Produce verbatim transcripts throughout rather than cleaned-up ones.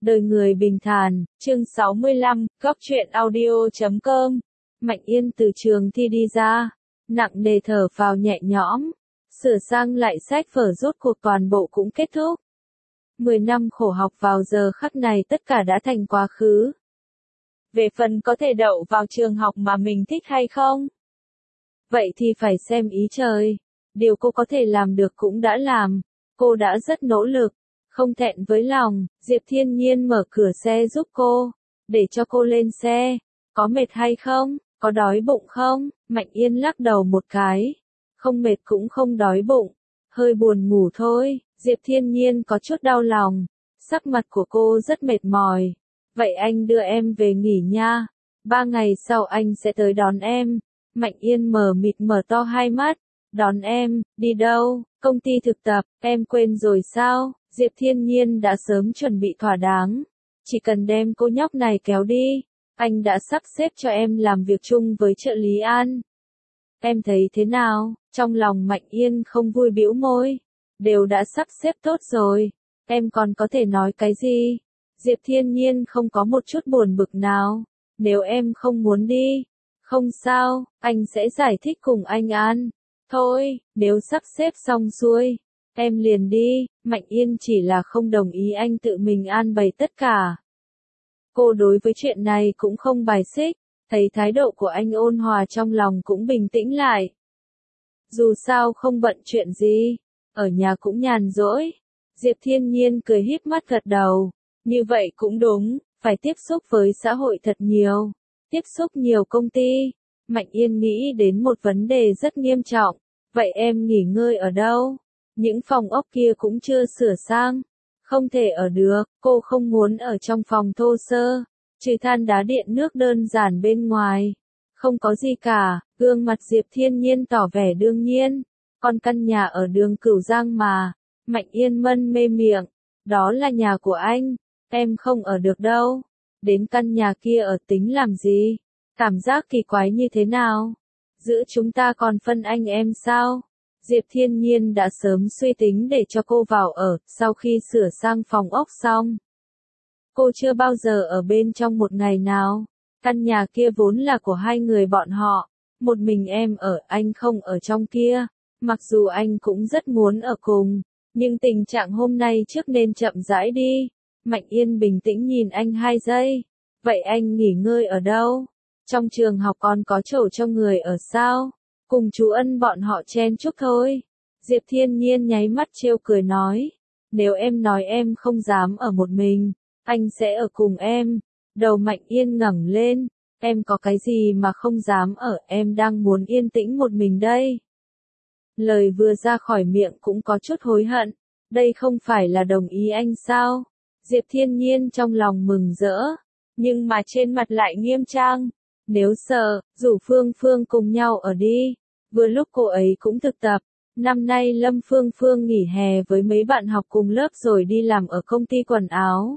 Đời người bình thản, chương sáu mươi lăm, góc truyện audio chấm com. Mạnh Yên từ trường thi đi ra, nặng nề thở phào nhẹ nhõm, sửa sang lại sách vở rốt cuộc toàn bộ cũng kết thúc. Mười năm khổ học vào giờ khắc này tất cả đã thành quá khứ. Về phần có thể đậu vào trường học mà mình thích hay không? Vậy thì phải xem ý trời. Điều cô có thể làm được cũng đã làm. Cô đã rất nỗ lực. Không thẹn với lòng, Diệp Thiên Nhiên mở cửa xe giúp cô, để cho cô lên xe. Có mệt hay không? Có đói bụng không? Mạnh Yên lắc đầu một cái. Không mệt cũng không đói bụng. Hơi buồn ngủ thôi. Diệp Thiên Nhiên có chút đau lòng. Sắc mặt của cô rất mệt mỏi. Vậy anh đưa em về nghỉ nha. Ba ngày sau anh sẽ tới đón em. Mạnh Yên mờ mịt mở to hai mắt. Đón em, đi đâu? Công ty thực tập, em quên rồi sao? Diệp Thiên Nhiên đã sớm chuẩn bị thỏa đáng. Chỉ cần đem cô nhóc này kéo đi. Anh đã sắp xếp cho em làm việc chung với trợ lý An. Em thấy thế nào? Trong lòng Mạnh Yên không vui bĩu môi. Đều đã sắp xếp tốt rồi. Em còn có thể nói cái gì? Diệp Thiên Nhiên không có một chút buồn bực nào. Nếu em không muốn đi, không sao, anh sẽ giải thích cùng anh An. Thôi, nếu sắp xếp xong xuôi, em liền đi. Mạnh Yên chỉ là không đồng ý anh tự mình an bày tất cả. Cô đối với chuyện này cũng không bài xích, thấy thái độ của anh ôn hòa trong lòng cũng bình tĩnh lại. Dù sao không bận chuyện gì, ở nhà cũng nhàn rỗi. Diệp Thiên Nhiên cười híp mắt gật đầu. Như vậy cũng đúng, phải tiếp xúc với xã hội thật nhiều, tiếp xúc nhiều công ty. Mạnh Yên nghĩ đến một vấn đề rất nghiêm trọng. Vậy em nghỉ ngơi ở đâu? Những phòng ốc kia cũng chưa sửa sang. Không thể ở được, cô không muốn ở trong phòng thô sơ. Trừ than đá điện nước đơn giản bên ngoài. Không có gì cả, gương mặt Diệp Thiên Nhiên tỏ vẻ đương nhiên. Còn căn nhà ở đường Cửu Giang mà. Mạnh Yên mân mê miệng. Đó là nhà của anh. Em không ở được đâu. Đến căn nhà kia ở tính làm gì? Cảm giác kỳ quái như thế nào? Giữa chúng ta còn phân anh em sao? Diệp Thiên Nhiên đã sớm suy tính để cho cô vào ở, sau khi sửa sang phòng ốc xong. Cô chưa bao giờ ở bên trong một ngày nào. Căn nhà kia vốn là của hai người bọn họ. Một mình em ở, anh không ở trong kia. Mặc dù anh cũng rất muốn ở cùng, nhưng tình trạng hôm nay trước nên chậm rãi đi. Mạnh Yên bình tĩnh nhìn anh hai giây. Vậy anh nghỉ ngơi ở đâu? Trong trường học còn có chỗ cho người ở sao? Cùng chú Ân bọn họ chen chúc thôi. Diệp Thiên Nhiên nháy mắt trêu cười nói. Nếu em nói em không dám ở một mình, anh sẽ ở cùng em. Đầu Mạnh Yên ngẩng lên. Em có cái gì mà không dám ở, em đang muốn yên tĩnh một mình đây. Lời vừa ra khỏi miệng cũng có chút hối hận. Đây không phải là đồng ý anh sao? Diệp Thiên Nhiên trong lòng mừng rỡ. Nhưng mà trên mặt lại nghiêm trang. Nếu sợ, rủ Phương Phương cùng nhau ở đi. Vừa lúc cô ấy cũng thực tập. Năm nay Lâm Phương Phương nghỉ hè với mấy bạn học cùng lớp rồi đi làm ở công ty quần áo.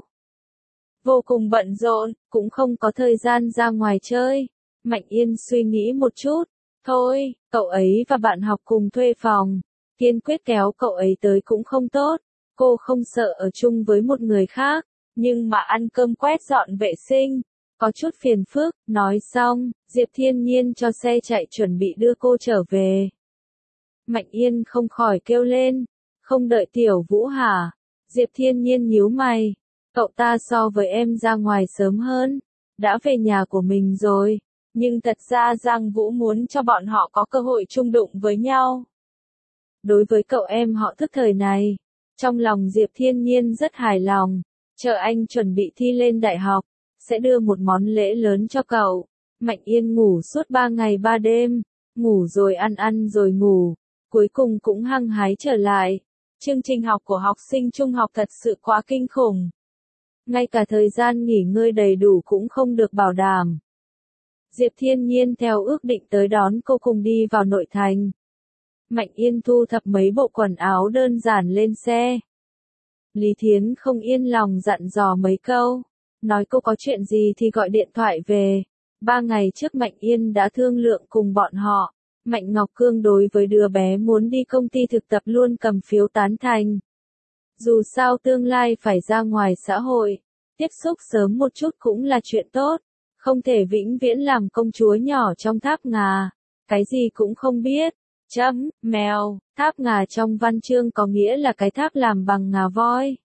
Vô cùng bận rộn, cũng không có thời gian ra ngoài chơi. Mạnh Yên suy nghĩ một chút. Thôi, cậu ấy và bạn học cùng thuê phòng. Kiên quyết kéo cậu ấy tới cũng không tốt. Cô không sợ ở chung với một người khác. Nhưng mà ăn cơm quét dọn vệ sinh. Có chút phiền phức, nói xong, Diệp Thiên Nhiên cho xe chạy chuẩn bị đưa cô trở về. Mạnh Yên không khỏi kêu lên, không đợi Tiểu Vũ hả? Diệp Thiên Nhiên nhíu mày, cậu ta so với em ra ngoài sớm hơn, đã về nhà của mình rồi, nhưng thật ra Giang Vũ muốn cho bọn họ có cơ hội chung đụng với nhau. Đối với cậu em họ thức thời này, trong lòng Diệp Thiên Nhiên rất hài lòng, chờ anh chuẩn bị thi lên đại học. Sẽ đưa một món lễ lớn cho cậu. Mạnh Yên ngủ suốt ba ngày ba đêm, ngủ rồi ăn ăn rồi ngủ, cuối cùng cũng hăng hái trở lại. Chương trình học của học sinh trung học thật sự quá kinh khủng. Ngay cả thời gian nghỉ ngơi đầy đủ cũng không được bảo đảm. Diệp Thiên Nhiên theo ước định tới đón cô cùng đi vào nội thành. Mạnh Yên thu thập mấy bộ quần áo đơn giản lên xe. Lý Thiến không yên lòng dặn dò mấy câu. Nói cô có chuyện gì thì gọi điện thoại về. Ba ngày trước Mạnh Yên đã thương lượng cùng bọn họ. Mạnh Ngọc Cương đối với đứa bé muốn đi công ty thực tập luôn cầm phiếu tán thành. Dù sao tương lai phải ra ngoài xã hội. Tiếp xúc sớm một chút cũng là chuyện tốt, không thể vĩnh viễn làm công chúa nhỏ trong tháp ngà, cái gì cũng không biết. Chấm, mèo, tháp ngà trong văn chương có nghĩa là cái tháp làm bằng ngà voi.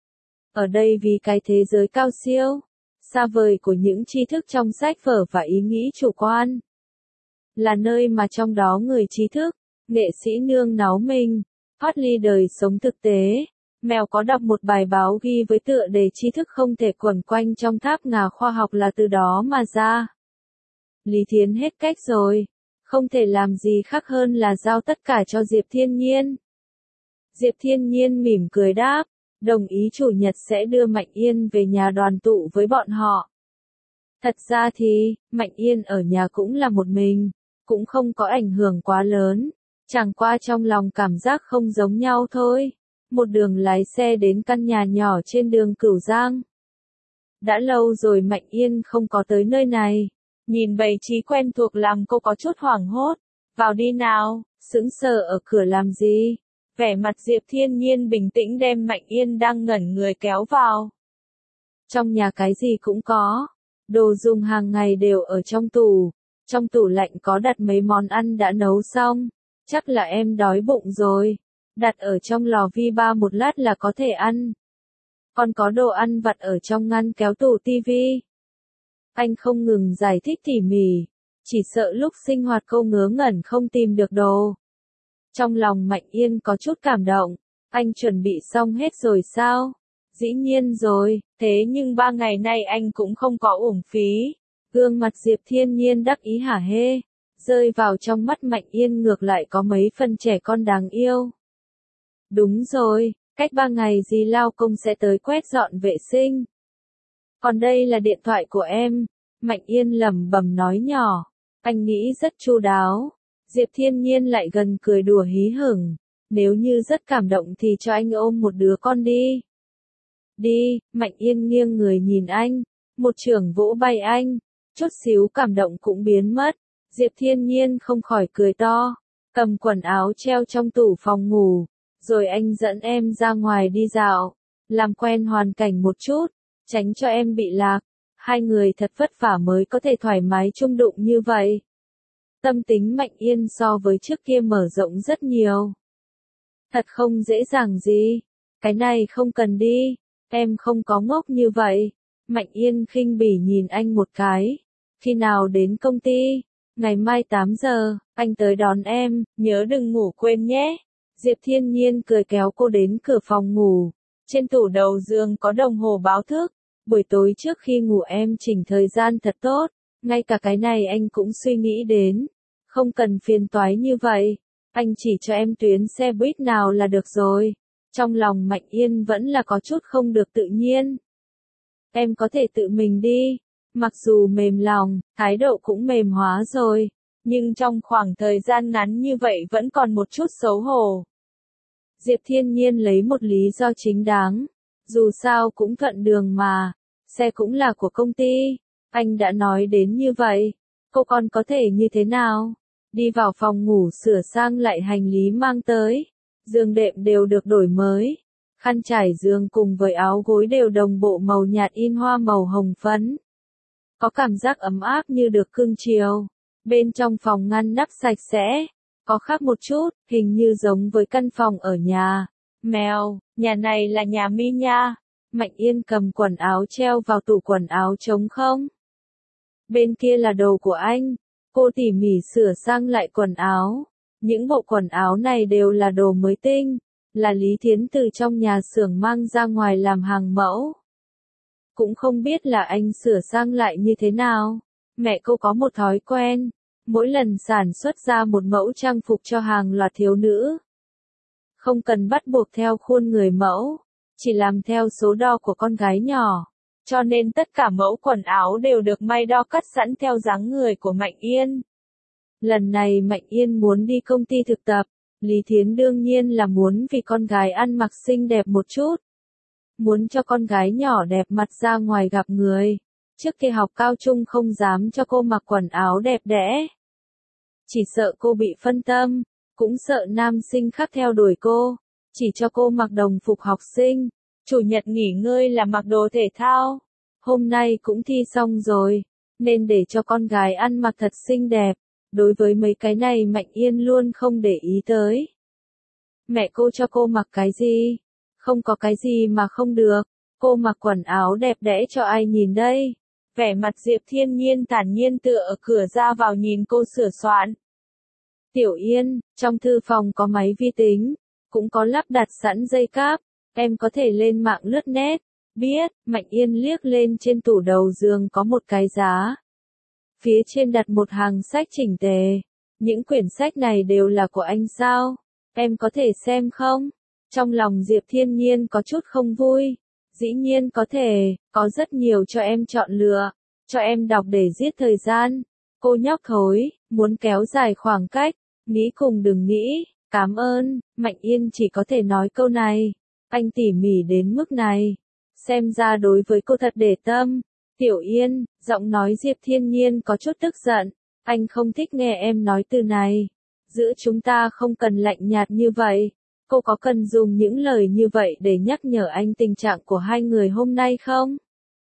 Ở đây vì cái thế giới cao siêu, xa vời của những tri thức trong sách vở và ý nghĩ chủ quan. Là nơi mà trong đó người trí thức, nghệ sĩ nương náu mình, thoát ly đời sống thực tế. Mèo có đọc một bài báo ghi với tựa đề tri thức không thể quẩn quanh trong tháp ngà khoa học là từ đó mà ra. Lý Thiến hết cách rồi, không thể làm gì khác hơn là giao tất cả cho Diệp Thiên Nhiên. Diệp Thiên Nhiên mỉm cười đáp, đồng ý chủ nhật sẽ đưa Mạnh Yên về nhà đoàn tụ với bọn họ. Thật ra thì, Mạnh Yên ở nhà cũng là một mình, cũng không có ảnh hưởng quá lớn, chẳng qua trong lòng cảm giác không giống nhau thôi. Một đường lái xe đến căn nhà nhỏ trên đường Cửu Giang. Đã lâu rồi Mạnh Yên không có tới nơi này, nhìn bày trí quen thuộc làm cô có chút hoảng hốt. Vào đi nào, sững sờ ở cửa làm gì? Vẻ mặt Diệp Thiên Nhiên bình tĩnh đem Mạnh Yên đang ngẩn người kéo vào. Trong nhà cái gì cũng có, đồ dùng hàng ngày đều ở trong tủ, trong tủ lạnh có đặt mấy món ăn đã nấu xong, chắc là em đói bụng rồi. Đặt ở trong lò vi ba một lát là có thể ăn. Còn có đồ ăn vặt ở trong ngăn kéo tủ tivi. Anh không ngừng giải thích tỉ mỉ, chỉ sợ lúc sinh hoạt cô ngớ ngẩn không tìm được đồ. Trong lòng Mạnh Yên có chút cảm động, anh chuẩn bị xong hết rồi sao? Dĩ nhiên rồi, thế nhưng ba ngày nay anh cũng không có uổng phí. Gương mặt Diệp Thiên Nhiên đắc ý hả hê, rơi vào trong mắt Mạnh Yên ngược lại có mấy phần trẻ con đáng yêu. Đúng rồi, cách ba ngày dì lao công sẽ tới quét dọn vệ sinh. Còn đây là điện thoại của em, Mạnh Yên lẩm bẩm nói nhỏ, anh nghĩ rất chu đáo. Diệp Thiên Nhiên lại gần cười đùa hí hửng, nếu như rất cảm động thì cho anh ôm một đứa con đi. Đi, Mạnh Yên nghiêng người nhìn anh, một chưởng vỗ bay anh, chút xíu cảm động cũng biến mất. Diệp Thiên Nhiên không khỏi cười to, cầm quần áo treo trong tủ phòng ngủ. Rồi anh dẫn em ra ngoài đi dạo, làm quen hoàn cảnh một chút, tránh cho em bị lạc. Hai người thật vất vả mới có thể thoải mái chung đụng như vậy. Tâm tính Mạnh Yên so với trước kia mở rộng rất nhiều. Thật không dễ dàng gì, cái này không cần đi, em không có ngốc như vậy. Mạnh Yên khinh bỉ nhìn anh một cái. Khi nào đến công ty? Ngày mai tám giờ, anh tới đón em, nhớ đừng ngủ quên nhé. Diệp Thiên Nhiên cười kéo cô đến cửa phòng ngủ. Trên tủ đầu giường có đồng hồ báo thức. Buổi tối trước khi ngủ em chỉnh thời gian thật tốt. Ngay cả cái này anh cũng suy nghĩ đến. Không cần phiền toái như vậy. Anh chỉ cho em tuyến xe buýt nào là được rồi. Trong lòng Mạnh Yên vẫn là có chút không được tự nhiên. Em có thể tự mình đi. Mặc dù mềm lòng, thái độ cũng mềm hóa rồi. Nhưng trong khoảng thời gian ngắn như vậy vẫn còn một chút xấu hổ. Diệp Thiên Nhiên lấy một lý do chính đáng. Dù sao cũng thuận đường mà. Xe cũng là của công ty. Anh đã nói đến như vậy. Cô còn có thể như thế nào? Đi vào phòng ngủ sửa sang lại hành lý mang tới. Giường đệm đều được đổi mới. Khăn trải giường cùng với áo gối đều đồng bộ màu nhạt in hoa màu hồng phấn. Có cảm giác ấm áp như được cưng chiều. Bên trong phòng ngăn nắp sạch sẽ, có khác một chút, hình như giống với căn phòng ở nhà. Mèo, nhà này là nhà Mi nha. Mạnh Yên cầm quần áo treo vào tủ quần áo trống không. Bên kia là đồ của anh. Cô tỉ mỉ sửa sang lại quần áo. Những bộ quần áo này đều là đồ mới tinh, là Lý Thiến từ trong nhà xưởng mang ra ngoài làm hàng mẫu. Cũng không biết là anh sửa sang lại như thế nào. Mẹ cô có một thói quen, mỗi lần sản xuất ra một mẫu trang phục cho hàng loạt thiếu nữ. Không cần bắt buộc theo khuôn người mẫu, chỉ làm theo số đo của con gái nhỏ. Cho nên tất cả mẫu quần áo đều được may đo cắt sẵn theo dáng người của Mạnh Yên. Lần này Mạnh Yên muốn đi công ty thực tập, Lý Thiến đương nhiên là muốn vì con gái ăn mặc xinh đẹp một chút. Muốn cho con gái nhỏ đẹp mặt ra ngoài gặp người. Trước khi học cao trung không dám cho cô mặc quần áo đẹp đẽ. Chỉ sợ cô bị phân tâm, cũng sợ nam sinh khác theo đuổi cô, chỉ cho cô mặc đồng phục học sinh. Chủ nhật nghỉ ngơi là mặc đồ thể thao, hôm nay cũng thi xong rồi, nên để cho con gái ăn mặc thật xinh đẹp. Đối với mấy cái này Mạnh Yên luôn không để ý tới. Mẹ cô cho cô mặc cái gì? Không có cái gì mà không được. Cô mặc quần áo đẹp đẽ cho ai nhìn đây? Vẻ mặt Diệp Thiên Nhiên thản nhiên tựa ở cửa ra vào nhìn cô sửa soạn. Tiểu Yên, trong thư phòng có máy vi tính, cũng có lắp đặt sẵn dây cáp, em có thể lên mạng lướt net. Biết, Mạnh Yên liếc lên trên tủ đầu giường có một cái giá. Phía trên đặt một hàng sách chỉnh tề. Những quyển sách này đều là của anh sao? Em có thể xem không? Trong lòng Diệp Thiên Nhiên có chút không vui. Dĩ nhiên có thể, có rất nhiều cho em chọn lựa. Cho em đọc để giết thời gian. Cô nhóc thối, muốn kéo dài khoảng cách. Nghĩ cùng đừng nghĩ, cảm ơn. Mạnh Yên chỉ có thể nói câu này. Anh tỉ mỉ đến mức này. Xem ra đối với cô thật để tâm. Tiểu Yên, giọng nói Diệp Thiên Nhiên có chút tức giận. Anh không thích nghe em nói từ này. Giữa chúng ta không cần lạnh nhạt như vậy. Cô có cần dùng những lời như vậy để nhắc nhở anh tình trạng của hai người hôm nay không?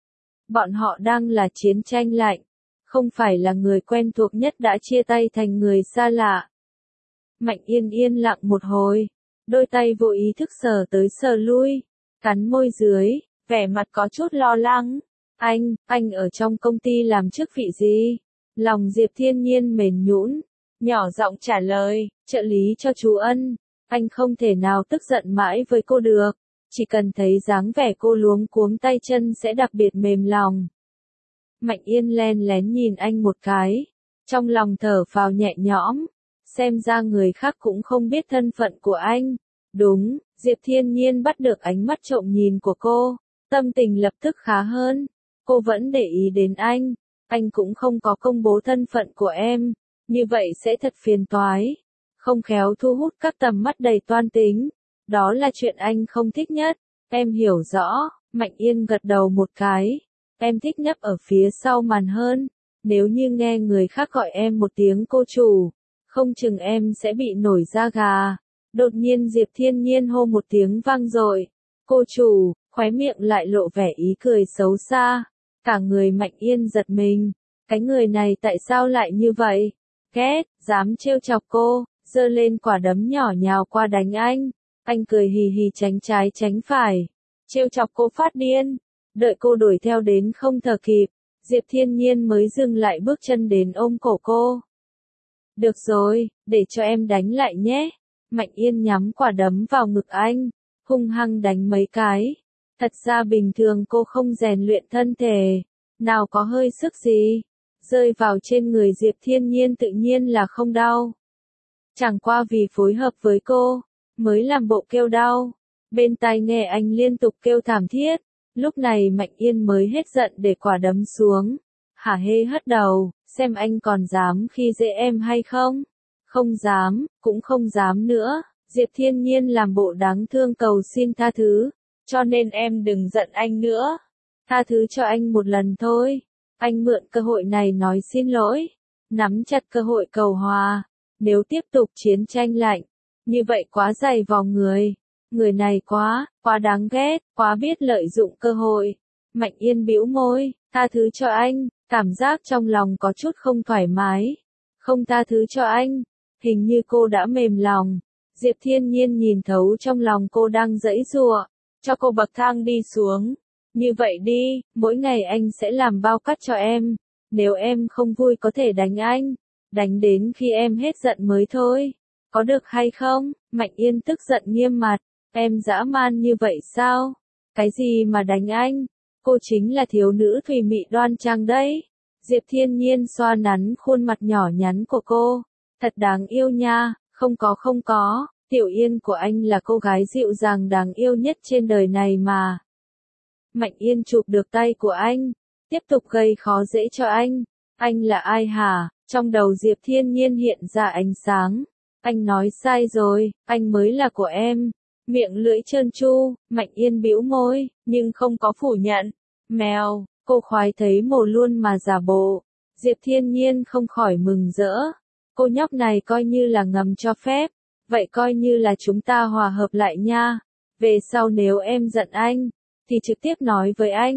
Bọn họ đang là chiến tranh lạnh. Không phải là người quen thuộc nhất đã chia tay thành người xa lạ. Mạnh Yên yên lặng một hồi. Đôi tay vô ý thức sờ tới sờ lui. Cắn môi dưới, vẻ mặt có chút lo lắng. Anh, anh ở trong công ty làm chức vị gì? Lòng Diệp Thiên Nhiên mềm nhũn, nhỏ giọng trả lời, trợ lý cho chú Ân. Anh không thể nào tức giận mãi với cô được, chỉ cần thấy dáng vẻ cô luống cuống tay chân sẽ đặc biệt mềm lòng. Mạnh Yên len lén nhìn anh một cái, trong lòng thở phào nhẹ nhõm, xem ra người khác cũng không biết thân phận của anh. Đúng, Diệp Thiên Nhiên bắt được ánh mắt trộm nhìn của cô, tâm tình lập tức khá hơn. Cô vẫn để ý đến anh, anh cũng không có công bố thân phận của em, như vậy sẽ thật phiền toái, không khéo thu hút các tầm mắt đầy toan tính, đó là chuyện anh không thích nhất, em hiểu rõ. Mạnh Yên gật đầu một cái, em thích nấp ở phía sau màn hơn, nếu như nghe người khác gọi em một tiếng cô chủ, không chừng em sẽ bị nổi da gà. Đột nhiên Diệp Thiên Nhiên hô một tiếng vang dội, cô chủ, khóe miệng lại lộ vẻ ý cười xấu xa. Cả người Mạnh Yên giật mình, cái người này tại sao lại như vậy? Ghét, dám trêu chọc cô, giơ lên quả đấm nhỏ nhào qua đánh anh. Anh cười hì hì tránh trái tránh phải, trêu chọc cô phát điên. Đợi cô đuổi theo đến không thở kịp, Diệp Thiên Nhiên mới dừng lại bước chân đến ôm cổ cô. Được rồi, để cho em đánh lại nhé. Mạnh Yên nhắm quả đấm vào ngực anh, hung hăng đánh mấy cái. Thật ra bình thường cô không rèn luyện thân thể, nào có hơi sức gì, rơi vào trên người Diệp Thiên Nhiên tự nhiên là không đau. Chẳng qua vì phối hợp với cô, mới làm bộ kêu đau. Bên tai nghe anh liên tục kêu thảm thiết, lúc này Mạnh Yên mới hết giận để quả đấm xuống. Hả hê hất đầu, xem anh còn dám khi dễ em hay không? Không dám, cũng không dám nữa. Diệp Thiên Nhiên làm bộ đáng thương cầu xin tha thứ. Cho nên em đừng giận anh nữa. Tha thứ cho anh một lần thôi. Anh mượn cơ hội này nói xin lỗi. Nắm chặt cơ hội cầu hòa. Nếu tiếp tục chiến tranh lạnh, như vậy quá dày vò người. Người này quá, quá đáng ghét, quá biết lợi dụng cơ hội. Mạnh Yên bĩu môi, tha thứ cho anh. Cảm giác trong lòng có chút không thoải mái. Không tha thứ cho anh. Hình như cô đã mềm lòng. Diệp Thiên Nhiên nhìn thấu trong lòng cô đang giãy giụa. Cho cô bậc thang đi xuống. Như vậy đi, mỗi ngày anh sẽ làm bao cát cho em. Nếu em không vui có thể đánh anh. Đánh đến khi em hết giận mới thôi. Có được hay không? Mạnh Yên tức giận nghiêm mặt. Em dã man như vậy sao? Cái gì mà đánh anh? Cô chính là thiếu nữ thùy mị đoan trang đấy. Diệp Thiên Nhiên xoa nắn khuôn mặt nhỏ nhắn của cô. Thật đáng yêu nha, không có không có. Tiểu Yên của anh là cô gái dịu dàng đáng yêu nhất trên đời này mà. Mạnh Yên chụp được tay của anh, tiếp tục gây khó dễ cho anh. Anh là ai hả? Trong đầu Diệp Thiên Nhiên hiện ra ánh sáng. Anh nói sai rồi, anh mới là của em. Miệng lưỡi trơn tru, Mạnh Yên bĩu môi, nhưng không có phủ nhận. Mèo, cô khoái thấy mồ luôn mà giả bộ. Diệp Thiên Nhiên không khỏi mừng rỡ. Cô nhóc này coi như là ngầm cho phép. Vậy coi như là chúng ta hòa hợp lại nha. Về sau nếu em giận anh, thì trực tiếp nói với anh.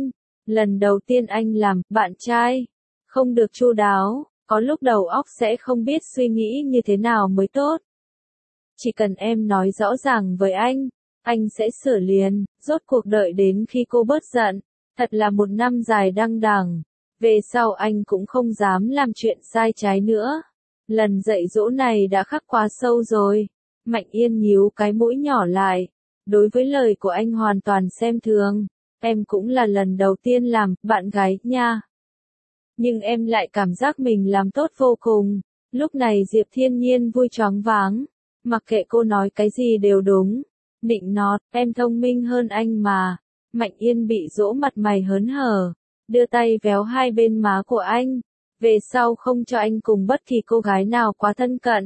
Lần đầu tiên anh làm bạn trai, không được chu đáo, có lúc đầu óc sẽ không biết suy nghĩ như thế nào mới tốt. Chỉ cần em nói rõ ràng với anh, anh sẽ sửa liền, rốt cuộc đợi đến khi cô bớt giận. Thật là một năm dài đăng đẳng. Về sau anh cũng không dám làm chuyện sai trái nữa. Lần dạy dỗ này đã khắc quá sâu rồi. Mạnh Yên nhíu cái mũi nhỏ lại. Đối với lời của anh hoàn toàn xem thường. Em cũng là lần đầu tiên làm bạn gái nha. Nhưng em lại cảm giác mình làm tốt vô cùng. Lúc này Diệp Thiên Nhiên vui choáng váng. Mặc kệ cô nói cái gì đều đúng. Nịnh nọt, em thông minh hơn anh mà. Mạnh Yên bị dỗ mặt mày hớn hở. Đưa tay véo hai bên má của anh. Về sau không cho anh cùng bất kỳ cô gái nào quá thân cận.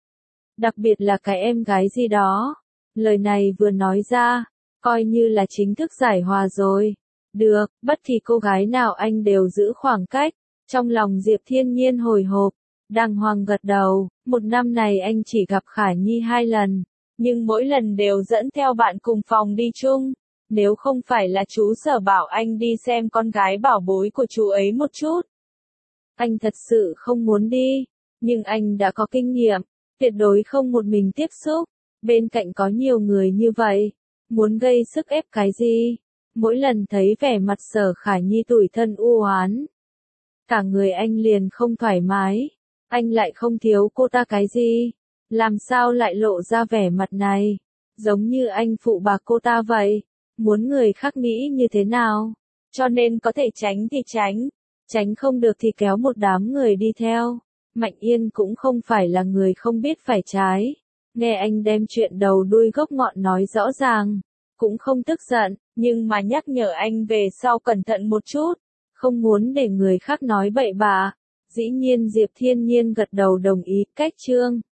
Đặc biệt là cái em gái gì đó. Lời này vừa nói ra, coi như là chính thức giải hòa rồi. Được, bất kỳ cô gái nào anh đều giữ khoảng cách. Trong lòng Diệp Thiên Nhiên hồi hộp, đàng hoàng gật đầu. Một năm này anh chỉ gặp Khả Nhi hai lần, nhưng mỗi lần đều dẫn theo bạn cùng phòng đi chung. Nếu không phải là chú Sở bảo anh đi xem con gái bảo bối của chú ấy một chút, anh thật sự không muốn đi. Nhưng anh đã có kinh nghiệm, tuyệt đối không một mình tiếp xúc. Bên cạnh có nhiều người như vậy, muốn gây sức ép cái gì? Mỗi lần thấy vẻ mặt Sở Khả Nhi tủi thân u oán, cả người anh liền không thoải mái. Anh lại không thiếu cô ta cái gì, làm sao lại lộ ra vẻ mặt này? Giống như anh phụ bạc cô ta vậy. Muốn người khác nghĩ như thế nào? Cho nên có thể tránh thì tránh, tránh không được thì kéo một đám người đi theo. Mạnh Yên cũng không phải là người không biết phải trái. Nghe anh đem chuyện đầu đuôi gốc ngọn nói rõ ràng, cũng không tức giận, nhưng mà nhắc nhở anh về sau cẩn thận một chút, không muốn để người khác nói bậy bạ. Dĩ nhiên Diệp Thiên Nhiên gật đầu đồng ý. Cách chương